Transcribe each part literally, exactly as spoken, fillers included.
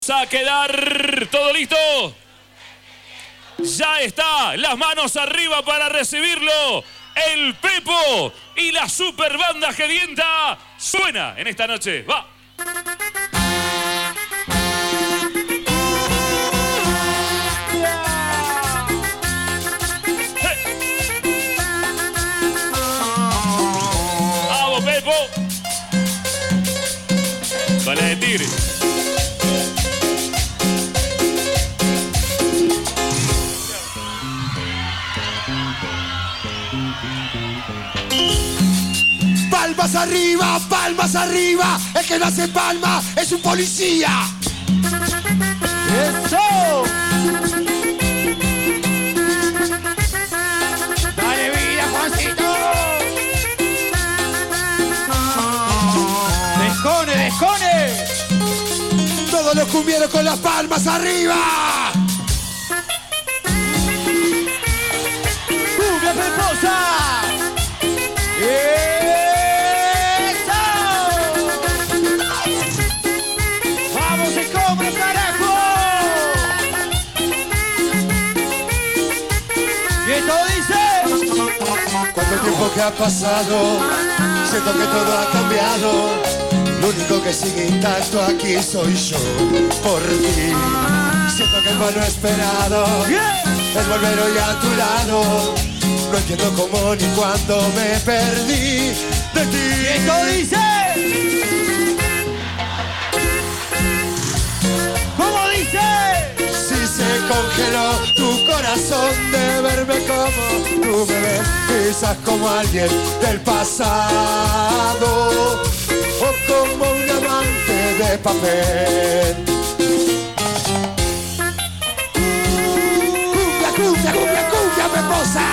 A quedar todo listo. Ya está, las manos arriba para recibirlo. El Pepo y la super banda Gedienta suena en esta noche. Va. Vamos, Pepo. Vale de tigre. Palmas arriba, palmas arriba. El que no hace palma es un policía. ¡Eso! ¡Dale vida, Juancito! ¡Descone, descone! Todos los cumbieros con las palmas arriba. ¡Cumbia peposa! ¡Eh! Cuánto tiempo que ha pasado, siento que todo ha cambiado. Lo único que sigue intacto aquí soy yo, por ti. Siento que en vano esperado es volver hoy a tu lado. No entiendo cómo ni cuándo me perdí de ti. Y esto dice... ¿Cómo dice? Si se congeló tu corazón de verme como tú me ves, quizás como alguien del pasado o como un amante de papel. Cumbia, cumbia, cumbia, cumbia, peposa.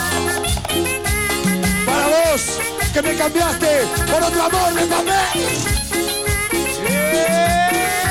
Para vos, que me cambiaste por otro amor de papel. Yeah.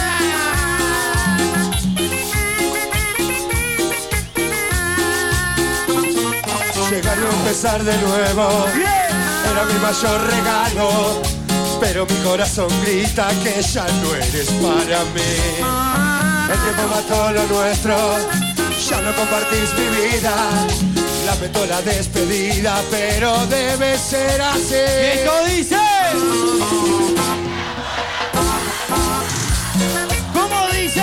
Llegar y empezar de nuevo, yeah, era mi mayor regalo, pero mi corazón grita que ya no eres para mí. El tiempo mató lo nuestro, ya no compartís mi vida. Lamento la despedida, pero debe ser así. ¿Y esto dice? ¿Cómo dice?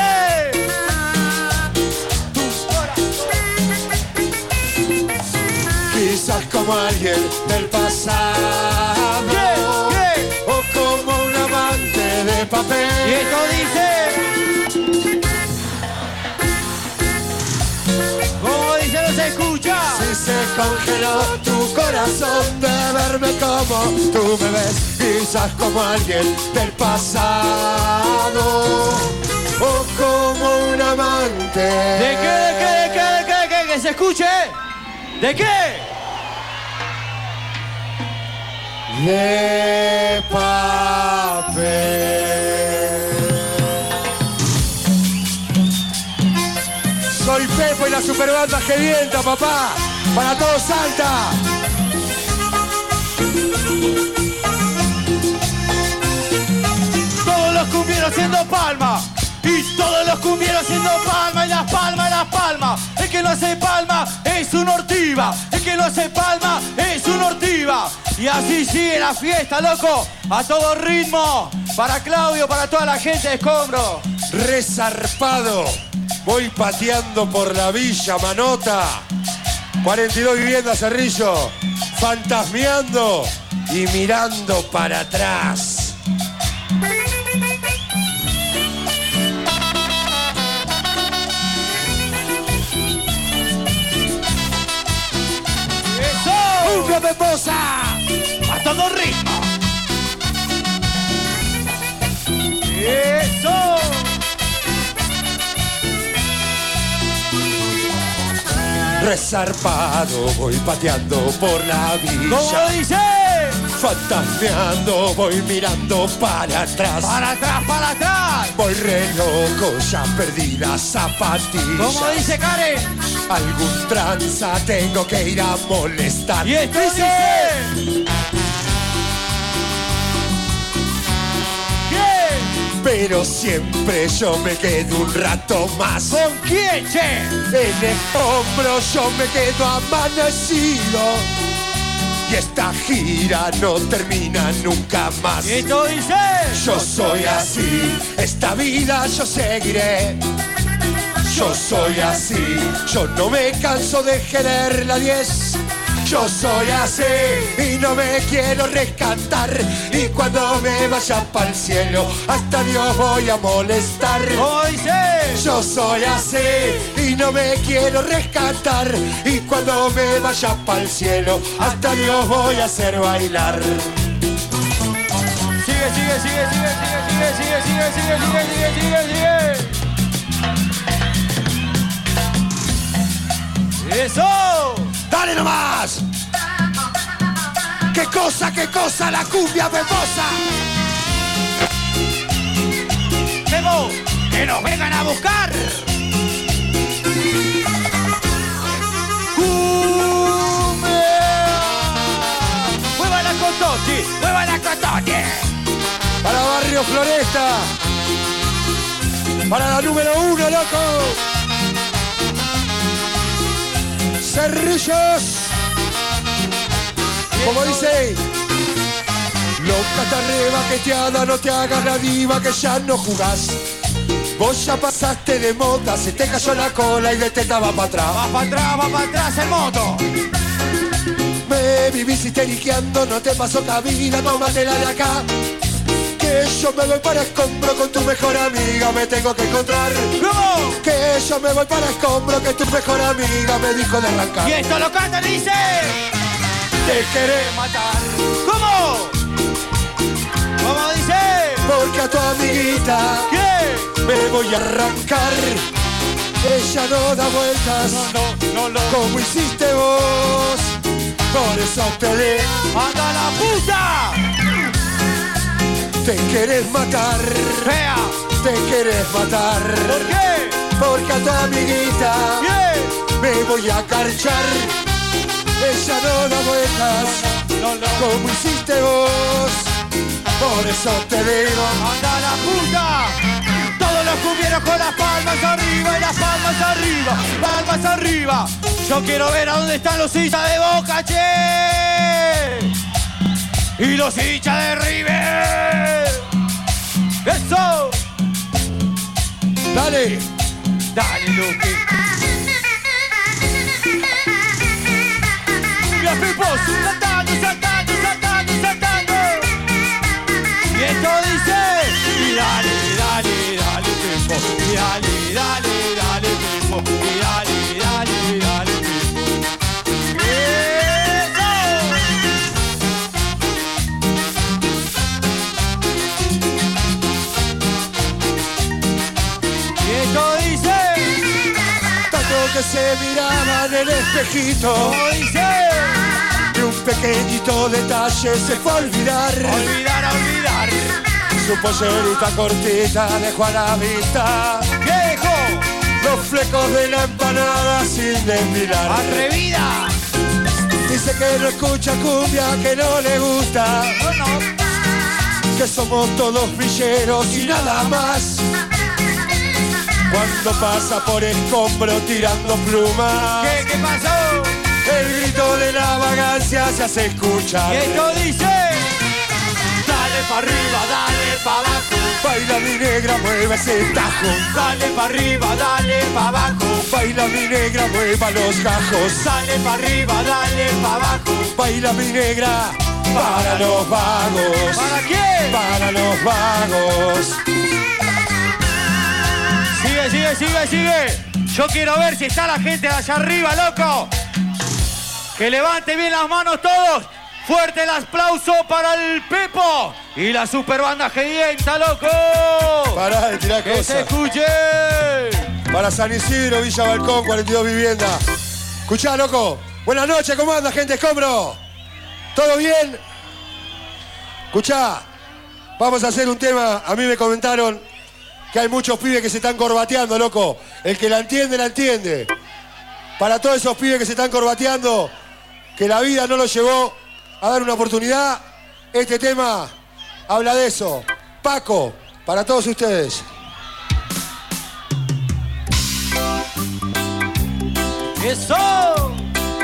Quizás como alguien del pasado, yeah, yeah, o como un amante de papel. Y esto dice... ¿Cómo dice? No se escucha. Si se congeló tu corazón de verme como tú me ves, quizás como alguien del pasado o como un amante. ¿De qué? ¿De qué? ¿De qué? ¿De qué? ¿De qué? ¿Que se escuche? ¿De qué? De papel. Soy Pepo y la superbanda Gedienta, papá. Para todo Salta. Todos los cumbieros haciendo palma. Y todos los cumbieros haciendo palma, y las palmas, y las palmas. El que no hace palma es un ortiva. El que no hace palma es un ortiva. Y así sigue la fiesta, loco. A todo ritmo. Para Claudio, para toda la gente de Escombro. Resarpado. Voy pateando por la Villa Manota. cuarenta y dos viviendas, Cerrillo. Fantasmeando y mirando para atrás. ¡Cumbia peposa! ¡A todo ritmo! ¡Eso! Resarpado voy pateando por la villa. ¿Cómo dice? Fantasmeando voy mirando para atrás. ¡Para atrás, para atrás! Voy re loco, ya perdí las zapatillas. ¿Cómo dice Karen? Algún tranza tengo que ir a molestar. ¿Y esto dice? ¿Qué? pero siempre yo me quedo un rato más. ¿Con quién, che? En el hombro yo me quedo amanecido y esta gira no termina nunca más. Y esto dice: yo soy así, esta vida yo seguiré. Yo soy así, yo no me canso de querer la diez. Yo soy así y no me quiero rescatar. Y cuando me vaya pa'l cielo, hasta Dios voy a molestar. ¿Cómo dice? Yo soy así y no me quiero rescatar. Y cuando me vaya pa'l cielo, hasta Dios voy a hacer bailar. Sigue, sigue, sigue, sigue, sigue, sigue, sigue, sigue, sigue, sigue, sigue, sigue. ¡Eso! ¡Dale nomás! ¡Qué cosa, qué cosa la cumbia peposa! ¡Memo! ¡Que nos vengan a buscar! ¡Cumbia! ¡Mueva la cotoche! ¡Mueva la cotoche! Para Barrio Floresta. Para la número uno, loco. Cerrillos. Como dice, loca tarde baqueteada, no te hagas la diva que ya no jugás. Vos ya pasaste de moda, se te cayó la cola y de teta va para atrás. Va para atrás, va para atrás el moto. Me vivís histeriqueando, no te pasó cabida, tómatela de acá. Que yo me voy para escombro con tu mejor amiga, me tengo que encontrar. ¿Cómo? Que yo me voy para escombro, que tu mejor amiga me dijo de arrancar. Y esto lo canta, dice: te querés matar. ¿Cómo? ¿Cómo dice? Porque a tu amiguita ¿Qué? me voy a arrancar. Ella no da vueltas, No, no, no, no. como hiciste vos. Por eso te di. ¡Anda la puta! Te querés matar. ¡Fea! Te querés matar. ¿Por qué? Porque a tu amiguita ¿Qué? me voy a carchar. Ella no da vueltas, No, no. como hiciste vos. Por eso te digo. ¡Anda la puta! Todos los cumbieros con las palmas arriba y las palmas arriba, palmas arriba. Yo quiero ver a dónde están los hinchas de Boca, che. Y los hinchas de River. ¡Eso! Dale. Dale, Luqui. Los pipos saltando, saltando, saltando, saltando. Y esto dice: y dale, dale, dale, pipo. Y dale, dale, dale, pipo. Y dale, dale, dale, pipo. ¡Eso! Y esto dice: Tanto que se miraban en el espejito. ¿cómo dice? Y un pequeñito detalle se fue a olvidar. Olvidar, olvidar. Su pollerita cortita dejó a la vista ¿Qué dejó? los flecos de la empanada sin desmilar. ¡Atrevida! Dice que no escucha cumbia, que no le gusta, No, no. que somos todos villeros y nada más. Cuando pasa por escombro tirando plumas, ¿Qué, qué pasó? el grito de la vagancia se hace escuchar. Y esto dice: dale pa' arriba, dale pa' abajo. Baila mi negra, mueve ese tajo. Dale pa' arriba, dale pa' abajo. Baila mi negra, mueva los gajos. Dale pa' arriba, dale pa' abajo. Baila mi negra, para los vagos. ¿Para quién? Para los vagos. Sigue, sigue, sigue, sigue. Yo quiero ver si está la gente de allá arriba, loco. Que levante bien las manos todos. Fuerte el aplauso para el Pepo y la super banda Gedienta, loco. Pará de tirar Que se cosas. escuche. Para San Isidro, Villa Balcón, cuarenta y dos viviendas. Escuchá, loco. Buenas noches, ¿cómo anda, gente escombro? ¿Todo bien? Escuchá, vamos a hacer un tema. A mí me comentaron que hay muchos pibes que se están corbateando, loco. El que la entiende, la entiende. Para todos esos pibes que se están corbateando, que la vida no los llevó a dar una oportunidad, este tema habla de eso. Paco, Para todos ustedes. ¡Eso!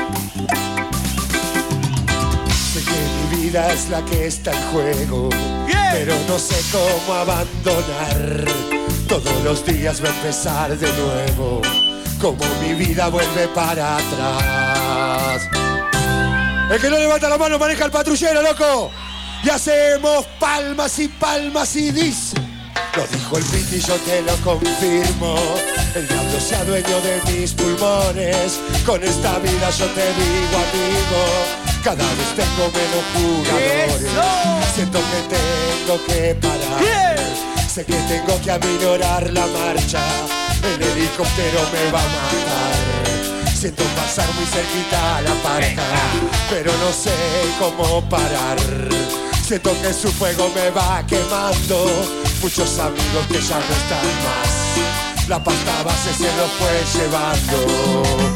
Sé que mi vida es la que está en juego, Bien. pero no sé cómo abandonar. Todos los días va a empezar de nuevo, como mi vida vuelve para atrás. El que no levanta la mano maneja el patrullero, loco. Y hacemos palmas y palmas y dice: lo dijo el Piti y yo te lo confirmo. El diablo sea dueño de mis pulmones. Con esta vida yo te digo, amigo, cada vez tengo menos jugadores. ¡Eso! Siento que tengo que parar. ¡Bien! Sé que tengo que aminorar la marcha. El helicóptero me va a matar. Siento pasar muy cerquita la parca, pero no sé cómo parar. Siento que su fuego me va quemando. Muchos amigos que ya no están más, la pasta base se lo fue llevando.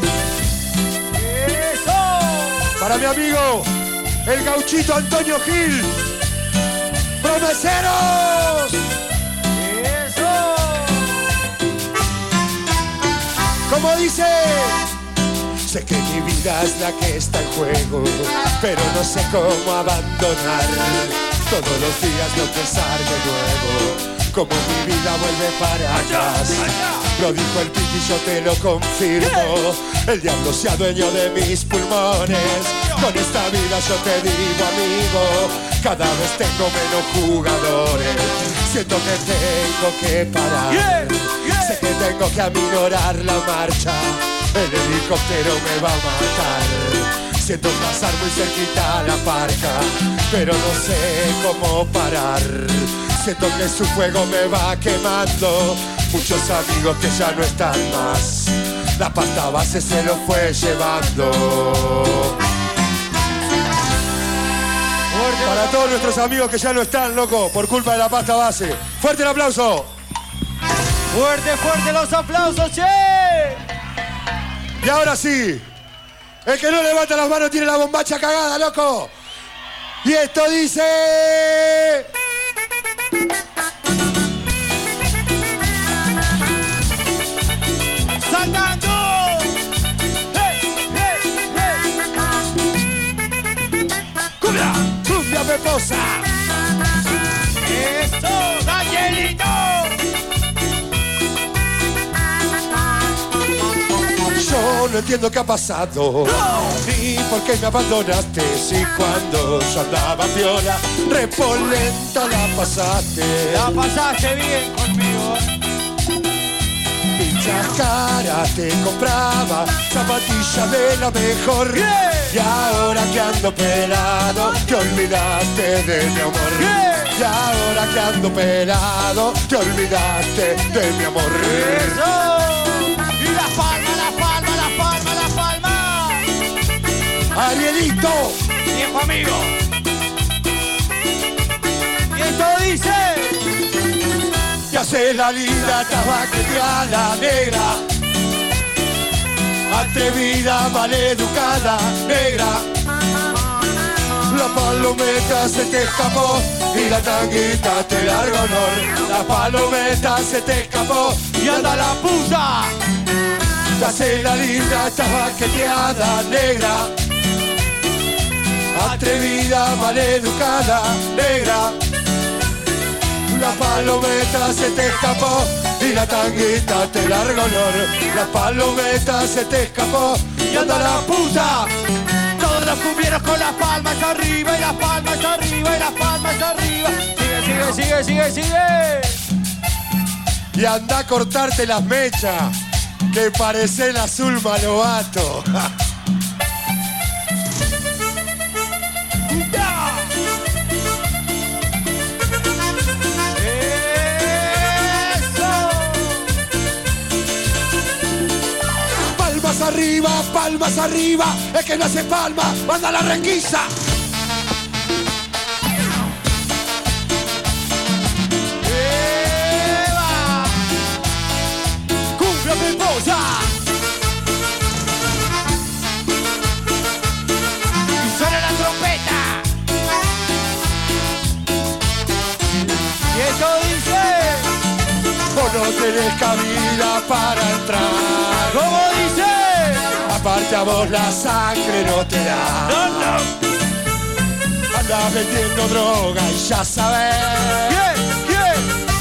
¡Eso! Para mi amigo, el gauchito Antonio Gil. ¡Promeseros! ¡Eso! Como dice, sé que mi vida es la que está en juego, pero no sé cómo abandonar. Todos los días voy a empezar de nuevo, como mi vida vuelve para atrás. Lo dijo el Piti y yo te lo confirmo. El diablo sea dueño de mis pulmones. Con esta vida yo te digo, amigo, cada vez tengo menos jugadores. Siento que tengo que parar. Yeah, yeah. Sé que tengo que aminorar la marcha. El helicóptero me va a matar. Siento pasar muy cerquita la parca, pero no sé cómo parar. Siento que su fuego me va quemando. Muchos amigos que ya no están más, la pasta base se lo fue llevando. Para todos nuestros amigos que ya no están, loco, por culpa de la pasta base. ¡Fuerte el aplauso! ¡Fuerte, fuerte los aplausos, che! Y ahora sí, el que no levanta las manos tiene la bombacha cagada, loco. Y esto dice... ¡Saltando! ¡Hey, hey, hey! ¡Cumbia! ¡Cumbia peposa! ¡Eso, Danielito! Yo no entiendo qué ha pasado, ¡No! ni por qué me abandonaste. Si cuando yo andaba viola, repolenta la pasaste. La pasaste bien conmigo. Pincha cara te compraba, zapatilla de la mejor. Bien. Y ahora que ando pelado, te olvidaste de mi amor. Bien. Y ahora que ando pelado, te olvidaste de mi amor. ¡Eso! ¡Y la palma, la palma, la palma, la palma! Arielito, ¡Viejo amigo! Y esto dice... te hace la linda tabaqueteada negra, atrevida, maleducada, negra. La palometa se te escapó y la tanguita te largo honor. La palometa se te escapó ¡Y anda la puta! te hace la linda tabaqueteada negra, atrevida, maleducada, negra. La palometa se te escapó y la tanguita te largo honor. La palometa se te escapó y anda la puta. Todos los cumbieros con las palmas arriba y las palmas arriba y las palmas arriba. Sigue, sigue, sigue, sigue, sigue. Y anda a cortarte las mechas, que parece el azul Malovato. Palmas arriba, palmas arriba, es que no hace palma, manda la requisa. ¡Eva! ¡Cumbia peposa! ¡Y suena la trompeta! Y esto dice... no tenés cabida para entrar. ¿Cómo dice? Aparte a vos la sangre no te da. No, no. Andás vendiendo droga y ya sabés. ¿Quién? ¿Quién?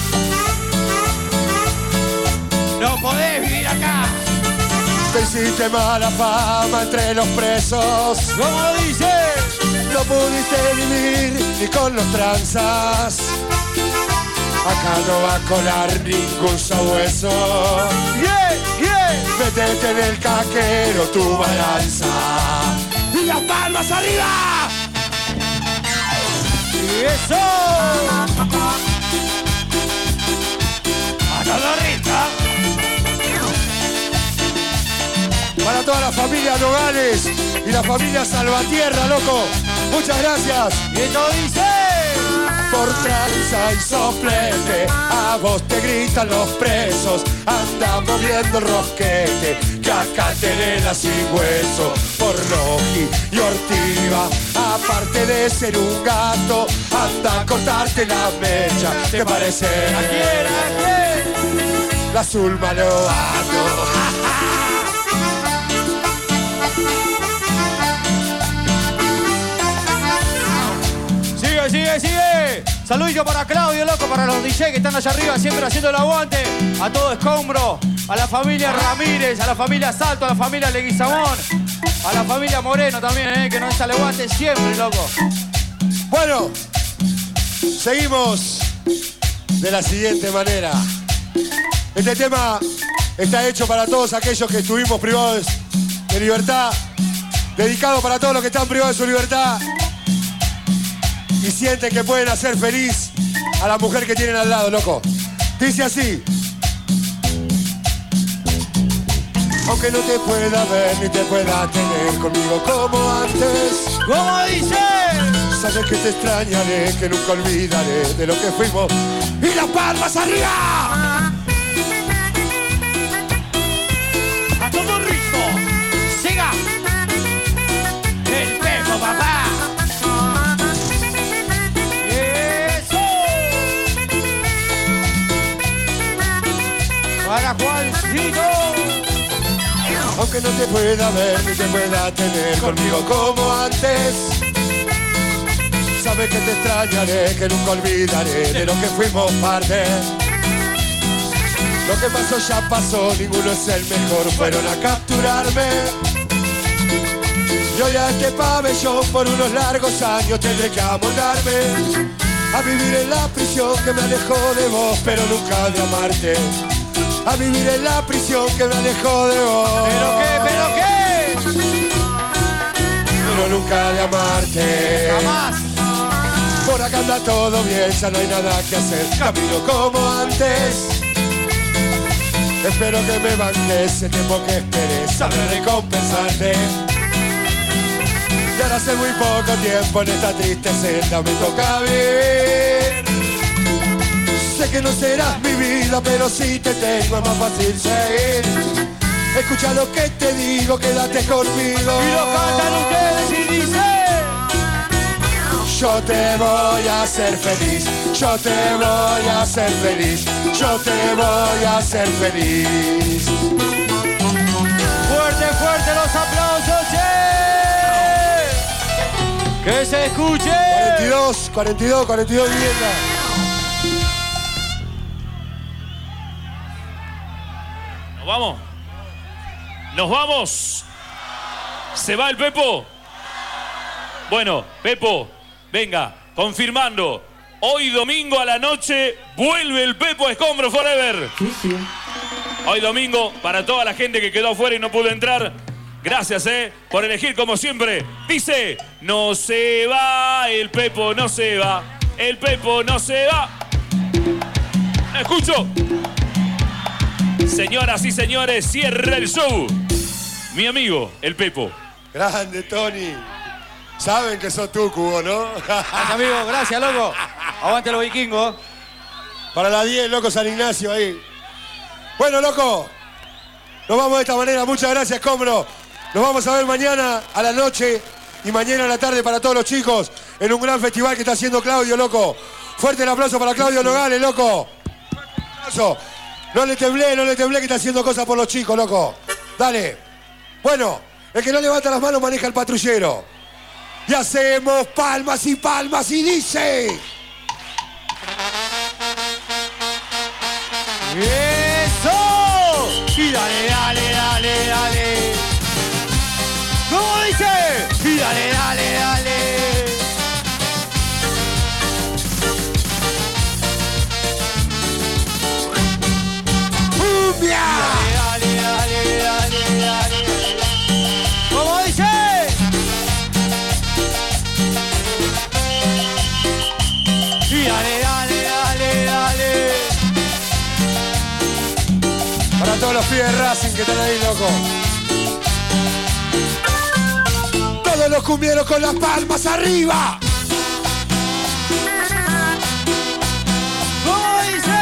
No podés vivir acá. Te hiciste mala fama entre los presos. ¿Cómo dice? No pudiste vivir ni con los tranzas. Acá no va a colar ningún sabueso. ¿Quién? ¿Quién? Métete en el caquero tu balanza. ¡Y las palmas arriba! ¡Y eso! ¡A todo ritmo! Para toda la familia Nogales y la familia Salvatierra, loco. Muchas gracias. Y esto dice... Por tranza y soplete, a vos te gritan los presos. Anda moviendo el rosquete, que acá tenés la sin hueso. Por Roji y Ortiva, aparte de ser un gato, anda a cortarte la mecha. ¿Te parece? ¿A quién? ¿A quién? La Zulma Lobato. Sigue, sigue, sigue. Saludito para Claudio, loco, para los D J que están allá arriba siempre haciendo el aguante. A todo Escombro, a la familia Ramírez, a la familia Salto, a la familia Leguizamón, a la familia Moreno también, eh, que nos echa el aguante siempre, loco. Bueno, seguimos de la siguiente manera. Este tema está hecho para todos aquellos que estuvimos privados de libertad, dedicado para todos los que están privados de su libertad y sienten que pueden hacer feliz a la mujer que tienen al lado, loco. Dice así. Aunque no te pueda ver ni te pueda tener conmigo como antes. ¿Cómo dice? Sabes que te extrañaré, que nunca olvidaré de lo que fuimos. ¡Y las palmas arriba! A todo ritmo. Siga. El Pepo, papá. Para Juancito. Aunque no te pueda ver ni te pueda tener conmigo como antes. Sabes que te extrañaré, que nunca olvidaré de lo que fuimos parte. Lo que pasó ya pasó, ninguno es el mejor, fueron a capturarme. Yo ya este pabellón por unos largos años tendré que amoldarme a vivir en la prisión que me alejó de vos, pero nunca de amarte. A vivir en la prisión que me alejó de vos. ¿Pero qué? ¿Pero qué? Pero nunca de amarte. Jamás. Por acá anda todo bien, ya no hay nada que hacer. Camino como antes. Espero que me banques el tiempo que esperé. Sabré recompensarte. Y ahora hace muy poco tiempo en esta triste celda me toca vivir. Sé que no serás mi vida, pero si te tengo es más fácil seguir. Escucha lo que te digo, quédate conmigo. Y lo cantan ustedes y dicen: yo te voy a hacer feliz, yo te voy a hacer feliz, yo te voy a hacer feliz. Fuerte, fuerte los aplausos, ¡eh! Que se escuche. cuarenta y dos, cuarenta y dos, cuarenta y dos viviendas. Nos vamos. Nos vamos. ¿Se va el Pepo? Bueno, Pepo, venga, confirmando. Hoy domingo a la noche vuelve el Pepo a Escombro Forever. Sí, sí. Hoy domingo, para toda la gente que quedó afuera y no pudo entrar, gracias, eh, por elegir como siempre. Dice, no se va, el Pepo no se va, el Pepo no se va. No escucho. Señoras y señores, cierra el show. Mi amigo, el Pepo. Grande, Tony. Saben que sos tú, Cubo, ¿no? Gracias, amigo, gracias, loco. Aguante los vikingos. Para la diez, loco, San Ignacio ahí. Bueno, loco, nos vamos de esta manera. Muchas gracias, Escombro. Nos vamos a ver mañana a la noche y mañana a la tarde para todos los chicos en un gran festival que está haciendo Claudio, loco. Fuerte el aplauso para Claudio Nogales, loco. Fuerte el aplauso. No le temblé, no le temblé que está haciendo cosas por los chicos, loco. Dale. Bueno, el que no levanta las manos maneja el patrullero. Y hacemos palmas y palmas y dice... ¡Eso! Y dale, dale, dale, dale. ¿Cómo dice? Y dale, dale, dale. ¡Cumbia! Dale, dale, dale, dale. ¿Cómo dice? Y dale, dale, dale, dale. Para todos los pibes de Racing que están ahí, loco. Todos los cumbieros con las palmas arriba. ¿Cómo dice?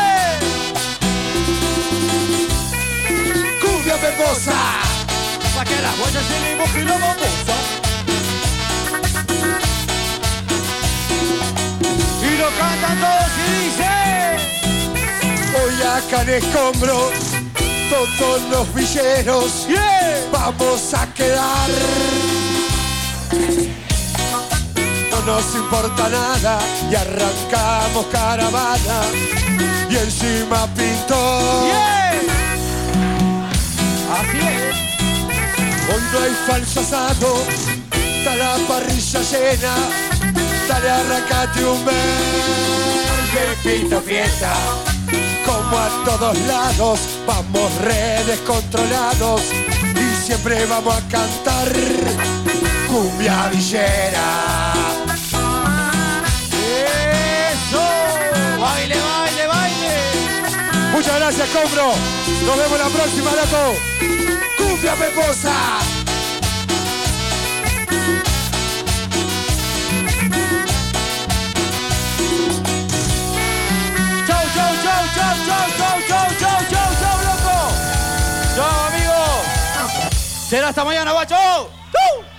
¡Cumbia peposa! Pa' que las huellas se le mojen la babosa. Y lo cantan todos y dice... Hoy acá en Escombro, todos los villeros, ¡Yeah! vamos a quedar. No nos importa nada y arrancamos caravana y encima pintó. ¡Yeah! Así es. Hoy no hay falso asado, está la parrilla llena. Dale, arrancate un mes de pinto fiesta. Como a todos lados, vamos re descontrolados y siempre vamos a cantar cumbia villera. ¡Eso! ¡Baile, baile, baile! Muchas gracias, Combro. Nos vemos la próxima, loco. ¡Cumbia peposa! ¡Chau, chau, chau, chau, chau, chau, chau, chau, chau, chau, loco! ¡Chau, amigo! Será hasta mañana, guacho. ¡Chau!